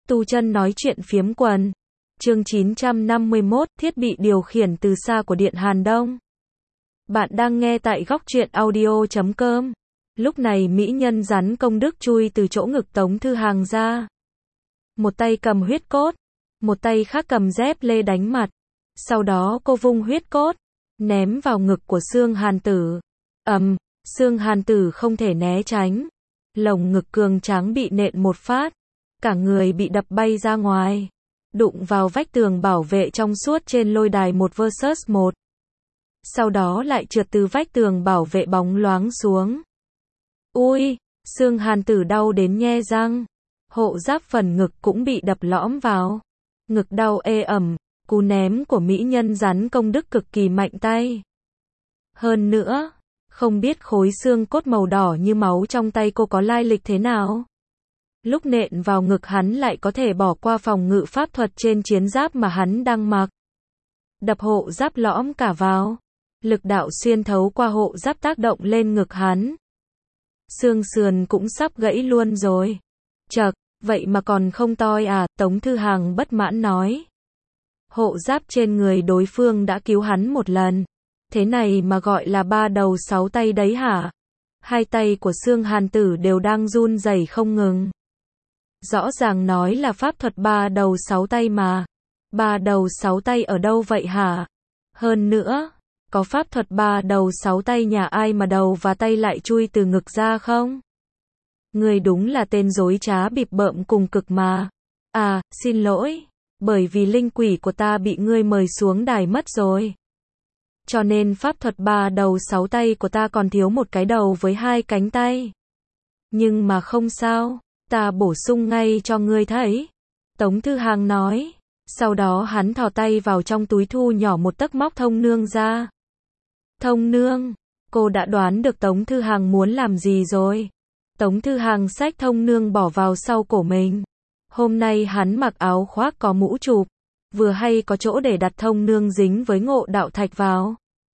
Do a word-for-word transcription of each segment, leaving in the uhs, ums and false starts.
Tu chân nói chuyện phiếm quần. Chương chín trăm năm mươi mốt, thiết bị điều khiển từ xa của Điện Hàn Đông. Bạn đang nghe tại góc truyện audio chấm com. Lúc này mỹ nhân rắn công đức chui từ chỗ ngực Tống Thư Hàng ra. Một tay cầm huyết cốt, một tay khác cầm dép lê đánh mặt. Sau đó cô vung huyết cốt, ném vào ngực của Xương Hàn Tử. Ầm, Xương Hàn Tử không thể né tránh. Lồng ngực cường tráng bị nện một phát. Cả người bị đập bay ra ngoài. Đụng vào vách tường bảo vệ trong suốt trên lôi đài một versus một. Sau đó lại trượt từ vách tường bảo vệ bóng loáng xuống. Ui, Xương Hàn Tử đau đến nhe răng. Hộ giáp phần ngực cũng bị đập lõm vào. Ngực đau ê ẩm, cú ném của mỹ nhân rắn công đức cực kỳ mạnh tay. Hơn nữa, không biết khối xương cốt màu đỏ như máu trong tay cô có lai lịch thế nào. Lúc nện vào ngực hắn lại có thể bỏ qua phòng ngự pháp thuật trên chiến giáp mà hắn đang mặc. Đập hộ giáp lõm cả vào. Lực đạo xuyên thấu qua hộ giáp tác động lên ngực hắn. Xương sườn cũng sắp gãy luôn rồi. Chậc, vậy mà còn không toi à, Tống Thư Hàng bất mãn nói. Hộ giáp trên người đối phương đã cứu hắn một lần. Thế này mà gọi là ba đầu sáu tay đấy hả? Hai tay của Xương Hàn Tử đều đang run rẩy không ngừng. Rõ ràng nói là pháp thuật ba đầu sáu tay mà. Ba đầu sáu tay ở đâu vậy hả? Hơn nữa, có pháp thuật ba đầu sáu tay nhà ai mà đầu và tay lại chui từ ngực ra không? Người đúng là tên dối trá bịp bợm cùng cực mà. À, xin lỗi, bởi vì linh quỷ của ta bị ngươi mời xuống đài mất rồi. Cho nên pháp thuật ba đầu sáu tay của ta còn thiếu một cái đầu với hai cánh tay. Nhưng mà không sao, ta bổ sung ngay cho ngươi thấy. Tống Thư Hàng nói. Sau đó hắn thò tay vào trong túi thu nhỏ một tấc móc thông nương ra. Thông nương, cô đã đoán được Tống Thư Hàng muốn làm gì rồi. Tống Thư Hàng xách thông nương bỏ vào sau cổ mình. Hôm nay hắn mặc áo khoác có mũ chụp. Vừa hay có chỗ để đặt thông nương dính với ngộ đạo thạch vào.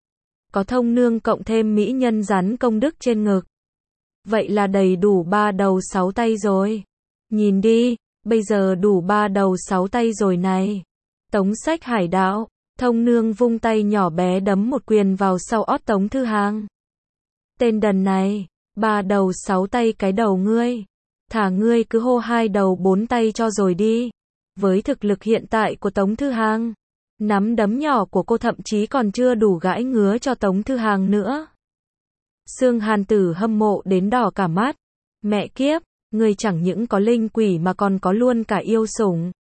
Có thông nương cộng thêm mỹ nhân rắn công đức trên ngực. Vậy là đầy đủ ba đầu sáu tay rồi. Nhìn đi, bây giờ đủ ba đầu sáu tay rồi này. Tống Sách Hải Đạo, thông nương vung tay nhỏ bé đấm một quyền vào sau ót Tống Thư Hàng. Tên đần này, ba đầu sáu tay cái đầu ngươi. Thả ngươi cứ hô hai đầu bốn tay cho rồi đi. Với thực lực hiện tại của Tống Thư Hàng, nắm đấm nhỏ của cô thậm chí còn chưa đủ gãi ngứa cho Tống Thư Hàng nữa. Xương Hàn Tử hâm mộ đến đỏ cả mắt. Mẹ kiếp, ngươi chẳng những có linh quỷ mà còn có luôn cả yêu sủng.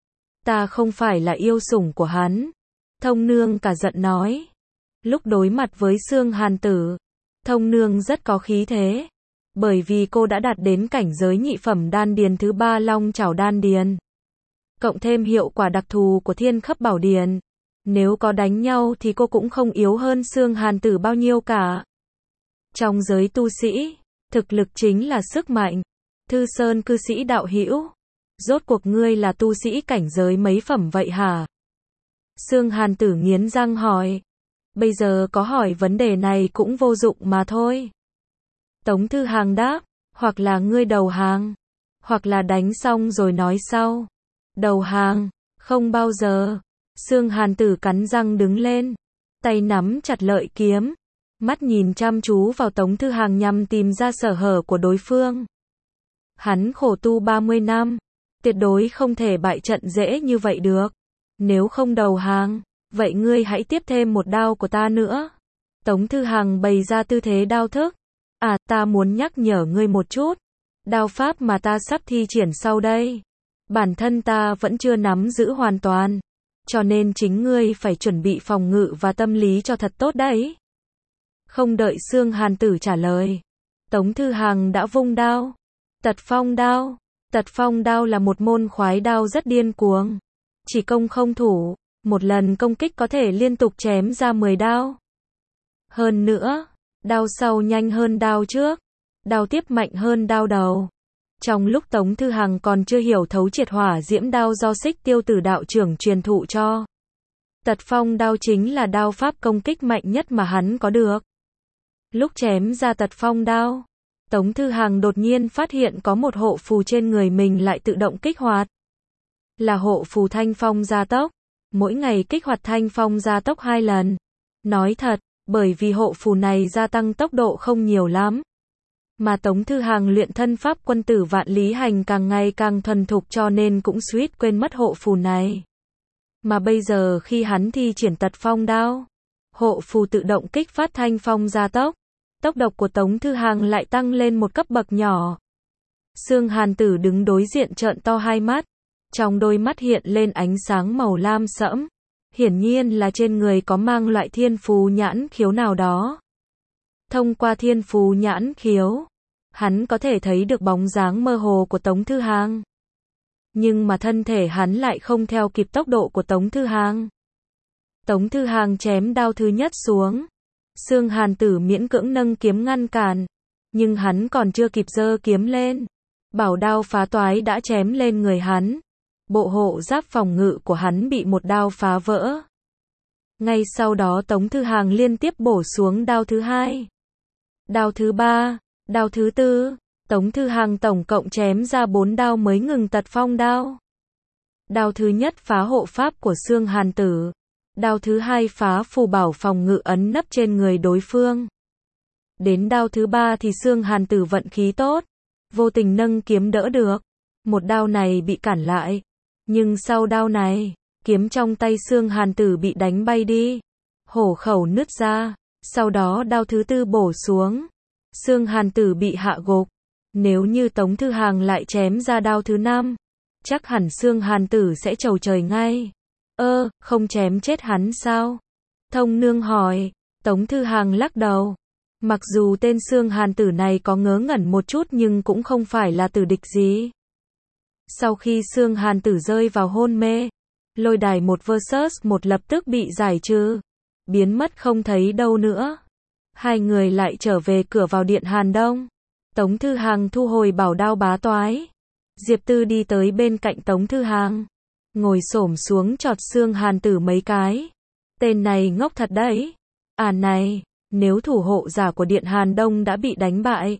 Ta không phải là yêu sủng của hắn. Thông nương cả giận nói. Lúc đối mặt với Xương Hàn Tử, thông nương rất có khí thế. Bởi vì cô đã đạt đến cảnh giới nhị phẩm đan điền thứ ba long chảo đan điền. Cộng thêm hiệu quả đặc thù của thiên khắp bảo điền. Nếu có đánh nhau thì cô cũng không yếu hơn Xương Hàn Tử bao nhiêu cả. Trong giới tu sĩ, thực lực chính là sức mạnh. Thư Sơn cư sĩ đạo hữu, rốt cuộc ngươi là tu sĩ cảnh giới mấy phẩm vậy hả? Xương Hàn Tử nghiến răng hỏi. Bây giờ có hỏi vấn đề này cũng vô dụng mà thôi. Tống Thư Hàng đáp, hoặc là ngươi đầu hàng, hoặc là đánh xong rồi nói sau. Đầu hàng, không bao giờ. Xương Hàn Tử cắn răng đứng lên, tay nắm chặt lợi kiếm, mắt nhìn chăm chú vào Tống Thư Hàng nhằm tìm ra sở hở của đối phương. Hắn khổ tu ba mươi năm, tuyệt đối không thể bại trận dễ như vậy được. Nếu không đầu hàng, vậy ngươi hãy tiếp thêm một đao của ta nữa. Tống Thư Hàng bày ra tư thế đao thức. À, ta muốn nhắc nhở ngươi một chút. Đao pháp mà ta sắp thi triển sau đây, bản thân ta vẫn chưa nắm giữ hoàn toàn. Cho nên chính ngươi phải chuẩn bị phòng ngự và tâm lý cho thật tốt đấy. Không đợi Xương Hàn Tử trả lời, Tống Thư Hàng đã vung đao. Tật phong đao. Tật phong đao là một môn khoái đao rất điên cuồng. Chỉ công không thủ, một lần công kích có thể liên tục chém ra mười đao. Hơn nữa, đao sau nhanh hơn đao trước, đao tiếp mạnh hơn đao đầu. Trong lúc Tống Thư Hàng còn chưa hiểu thấu triệt hỏa diễm đao do Xích Tiêu Tử đạo trưởng truyền thụ cho, Tật phong đao chính là đao pháp công kích mạnh nhất mà hắn có được. Lúc chém ra tật phong đao, Tống Thư Hàng đột nhiên phát hiện có một hộ phù trên người mình lại tự động kích hoạt. là hộ phù thanh phong gia tốc. Mỗi ngày kích hoạt thanh phong gia tốc hai lần. Nói thật, bởi vì hộ phù này gia tăng tốc độ không nhiều lắm. Mà Tống Thư Hàng luyện thân pháp quân tử vạn lý hành càng ngày càng thuần thục cho nên cũng suýt quên mất hộ phù này. Mà bây giờ khi hắn thi triển tật phong đao, hộ phù tự động kích phát thanh phong gia tốc. Tốc độ của Tống Thư Hàng lại tăng lên một cấp bậc nhỏ. Xương Hàn Tử đứng đối diện trợn to hai mắt. Trong đôi mắt hiện lên ánh sáng màu lam sẫm. Hiển nhiên là trên người có mang loại thiên phú nhãn khiếu nào đó. Thông qua thiên phú nhãn khiếu, hắn có thể thấy được bóng dáng mơ hồ của Tống Thư Hàng. Nhưng mà thân thể hắn lại không theo kịp tốc độ của Tống Thư Hàng. Tống Thư Hàng chém đao thứ nhất xuống. Xương Hàn Tử miễn cưỡng nâng kiếm ngăn cản. Nhưng hắn còn chưa kịp giơ kiếm lên. Bảo đao phá toái đã chém lên người hắn. Bộ hộ giáp phòng ngự của hắn bị một đao phá vỡ. Ngay sau đó Tống Thư Hàng liên tiếp bổ xuống đao thứ hai. Đao thứ ba, đao thứ tư. Tống Thư Hàng tổng cộng chém ra bốn đao mới ngừng tật phong đao. Đao thứ nhất phá hộ pháp của Xương Hàn Tử. Đao thứ hai phá phù bảo phòng ngự ấn nấp trên người đối phương. Đến đao thứ ba thì Xương Hàn Tử vận khí tốt. Vô tình nâng kiếm đỡ được. Một đao này bị cản lại. Nhưng sau đao này, kiếm trong tay Xương Hàn Tử bị đánh bay đi. Hổ khẩu nứt ra. Sau đó đao thứ tư bổ xuống. Xương Hàn Tử bị hạ gục. Nếu như Tống Thư Hàng lại chém ra đao thứ năm, chắc hẳn Xương Hàn Tử sẽ chầu trời ngay. Ơ, không chém chết hắn sao? Thông Nương hỏi. Tống Thư Hàng lắc đầu. Mặc dù tên Xương Hàn Tử này có ngớ ngẩn một chút nhưng cũng không phải là tử địch gì. Sau khi Xương Hàn Tử rơi vào hôn mê, lôi đài một versus một lập tức bị giải trừ, biến mất không thấy đâu nữa. Hai người lại trở về cửa vào điện Hàn Đông. Tống Thư Hàng thu hồi bảo đao bá toái. Diệp Tư đi tới bên cạnh Tống Thư Hàng, ngồi xổm xuống chọt Xương Hàn Tử mấy cái. Tên này ngốc thật đấy. À này, nếu thủ hộ giả của điện Hàn Đông đã bị đánh bại,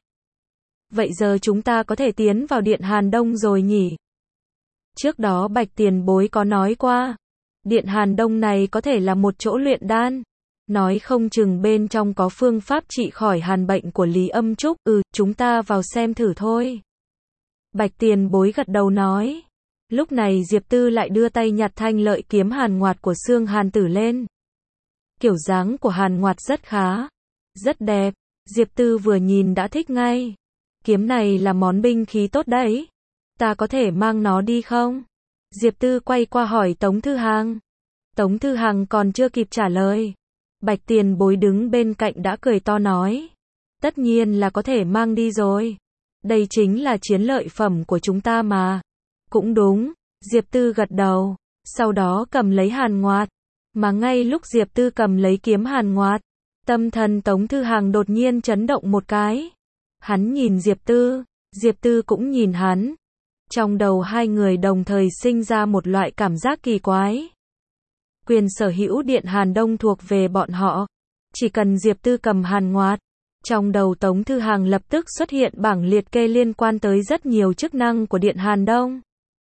vậy giờ chúng ta có thể tiến vào điện Hàn Đông rồi nhỉ? Trước đó Bạch Tiền Bối có nói qua, điện Hàn Đông này có thể là một chỗ luyện đan. Nói không chừng bên trong có phương pháp trị khỏi hàn bệnh của Lý Âm Trúc. Ừ, chúng ta vào xem thử thôi. Bạch Tiền Bối gật đầu nói. Lúc này Diệp Tư lại đưa tay nhặt thanh lợi kiếm hàn ngoạt của Xương Hàn Tử lên. Kiểu dáng của hàn ngoạt rất khá, rất đẹp. Diệp Tư vừa nhìn đã thích ngay. Kiếm này là món binh khí tốt đấy. Ta có thể mang nó đi không? Diệp Tư quay qua hỏi Tống Thư Hàng. Tống Thư Hàng còn chưa kịp trả lời. Bạch Tiền Bối đứng bên cạnh đã cười to nói. Tất nhiên là có thể mang đi rồi. Đây chính là chiến lợi phẩm của chúng ta mà. Cũng đúng, Diệp Tư gật đầu. Sau đó cầm lấy hàn ngoạt. Mà ngay lúc Diệp Tư cầm lấy kiếm hàn ngoạt, tâm thần Tống Thư Hàng đột nhiên chấn động một cái. Hắn nhìn Diệp Tư, Diệp Tư cũng nhìn hắn. Trong đầu hai người đồng thời sinh ra một loại cảm giác kỳ quái. Quyền sở hữu điện Hàn Đông thuộc về bọn họ. Chỉ cần Diệp Tư cầm hàn ngoạt, trong đầu Tống Thư Hàng lập tức xuất hiện bảng liệt kê liên quan tới rất nhiều chức năng của điện Hàn Đông.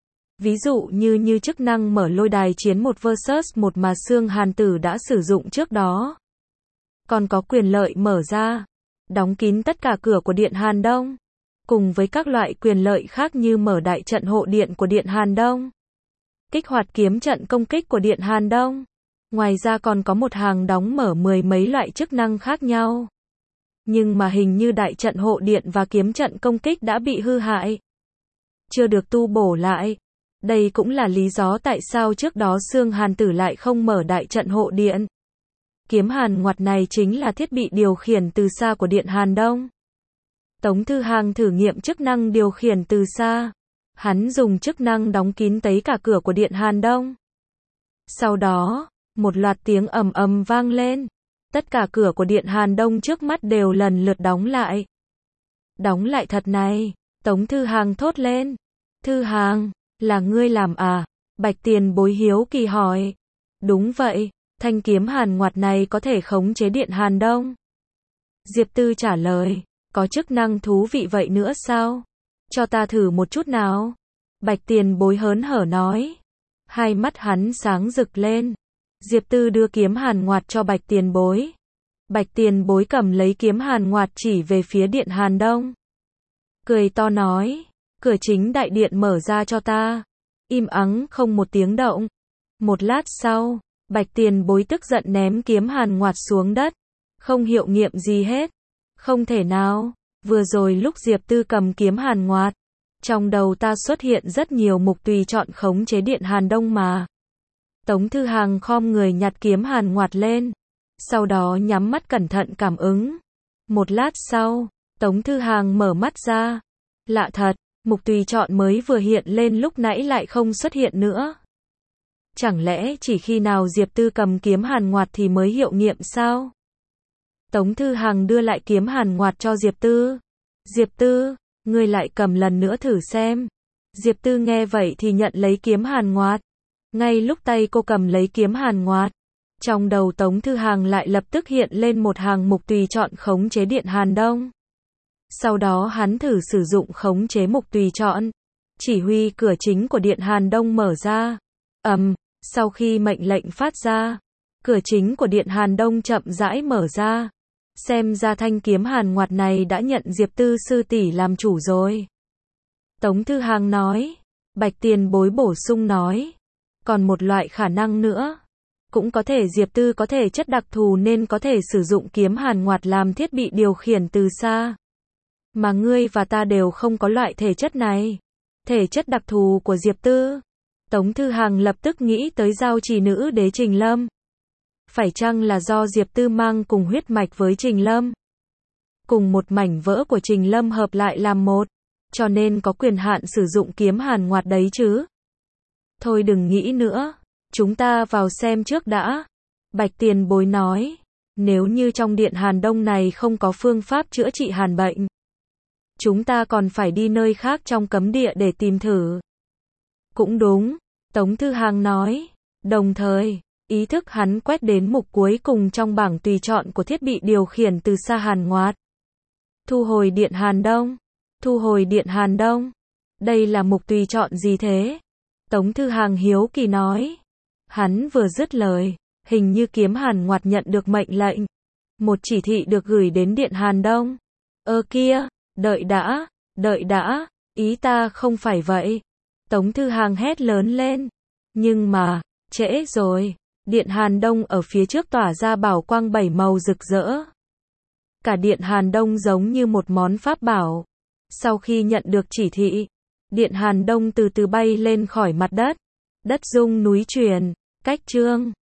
Ví dụ như như chức năng mở lôi đài chiến một versus một mà Xương Hàn Tử đã sử dụng trước đó. Còn có quyền lợi mở ra, đóng kín tất cả cửa của điện Hàn Đông. Cùng với các loại quyền lợi khác như mở đại trận hộ điện của điện Hàn Đông. Kích hoạt kiếm trận công kích của điện Hàn Đông. Ngoài ra còn có một hàng đóng mở mười mấy loại chức năng khác nhau. Nhưng mà hình như đại trận hộ điện và kiếm trận công kích đã bị hư hại. Chưa được tu bổ lại. Đây cũng là lý do tại sao trước đó Xương Hàn Tử lại không mở đại trận hộ điện. Kiếm hàn ngoặt này chính là thiết bị điều khiển từ xa của điện Hàn Đông. Tống Thư Hàng thử nghiệm chức năng điều khiển từ xa. Hắn dùng chức năng đóng kín tất cả cửa của điện Hàn Đông. Sau đó, một loạt tiếng ầm ầm vang lên. Tất cả cửa của điện Hàn Đông trước mắt đều lần lượt đóng lại. Đóng lại thật này, Tống Thư Hàng thốt lên. Thư Hàng, là ngươi làm à? Bạch Tiền Bối hiếu kỳ hỏi. Đúng vậy, thanh kiếm hàn ngoặt này có thể khống chế điện Hàn Đông. Diệp Tư trả lời. Có chức năng thú vị vậy nữa sao? Cho ta thử một chút nào. Bạch Tiền Bối hớn hở nói. Hai mắt hắn sáng rực lên. Diệp Tư đưa kiếm hàn ngoạt cho Bạch Tiền Bối. Bạch Tiền Bối cầm lấy kiếm hàn ngoạt chỉ về phía điện Hàn Đông. Cười to nói, cửa chính đại điện mở ra cho ta. Im ắng không một tiếng động. Một lát sau, Bạch Tiền Bối tức giận ném kiếm hàn ngoạt xuống đất. Không hiệu nghiệm gì hết. Không thể nào, vừa rồi lúc Diệp Tư cầm kiếm hàn ngoạt, trong đầu ta xuất hiện rất nhiều mục tùy chọn khống chế điện Hàn Đông mà. Tống Thư Hàng khom người nhặt kiếm hàn ngoạt lên. Sau đó nhắm mắt cẩn thận cảm ứng. Một lát sau, Tống Thư Hàng mở mắt ra. Lạ thật, mục tùy chọn mới vừa hiện lên lúc nãy lại không xuất hiện nữa. Chẳng lẽ chỉ khi nào Diệp Tư cầm kiếm hàn ngoạt thì mới hiệu nghiệm sao? Tống Thư Hàng đưa lại kiếm hàn ngoạt cho Diệp Tư. Diệp Tư, ngươi lại cầm lần nữa thử xem. Diệp Tư nghe vậy thì nhận lấy kiếm hàn ngoạt. Ngay lúc tay cô cầm lấy kiếm hàn ngoạt, trong đầu Tống Thư Hàng lại lập tức hiện lên một hàng mục tùy chọn khống chế điện Hàn Đông. Sau đó hắn thử sử dụng khống chế mục tùy chọn, chỉ huy cửa chính của điện Hàn Đông mở ra. Ầm, um, sau khi mệnh lệnh phát ra, cửa chính của điện Hàn Đông chậm rãi mở ra. Xem ra thanh kiếm hàn ngoạt này đã nhận Diệp Tư sư tỷ làm chủ rồi. Tống Thư Hàng nói. Bạch Tiền Bối bổ sung nói. Còn một loại khả năng nữa. Cũng có thể Diệp Tư có thể chất đặc thù nên có thể sử dụng kiếm hàn ngoạt làm thiết bị điều khiển từ xa. Mà ngươi và ta đều không có loại thể chất này. Thể chất đặc thù của Diệp Tư. Tống Thư Hàng lập tức nghĩ tới giao trì nữ đế Trình Lâm. Phải chăng là do Diệp Tư mang cùng huyết mạch với Trình Lâm? Cùng một mảnh vỡ của Trình Lâm hợp lại làm một, cho nên có quyền hạn sử dụng kiếm hàn ngoạt đấy chứ? Thôi đừng nghĩ nữa, chúng ta vào xem trước đã. Bạch Tiền Bối nói, nếu như trong điện Hàn Đông này không có phương pháp chữa trị hàn bệnh, chúng ta còn phải đi nơi khác trong cấm địa để tìm thử. Cũng đúng, Tống Thư Hàng nói, đồng thời, ý thức hắn quét đến mục cuối cùng trong bảng tùy chọn của thiết bị điều khiển từ xa hàn ngoạt. Thu hồi điện Hàn Đông. Thu hồi điện Hàn Đông. Đây là mục tùy chọn gì thế? Tống Thư Hàng hiếu kỳ nói. Hắn vừa dứt lời, hình như kiếm hàn ngoạt nhận được mệnh lệnh. Một chỉ thị được gửi đến điện Hàn Đông. Ơ kia, đợi đã, đợi đã, ý ta không phải vậy. Tống Thư Hàng hét lớn lên. Nhưng mà, trễ rồi. Điện Hàn Đông ở phía trước tỏa ra bảo quang bảy màu rực rỡ. Cả điện Hàn Đông giống như một món pháp bảo. Sau khi nhận được chỉ thị, điện Hàn Đông từ từ bay lên khỏi mặt đất. Đất rung núi chuyển, cách chương.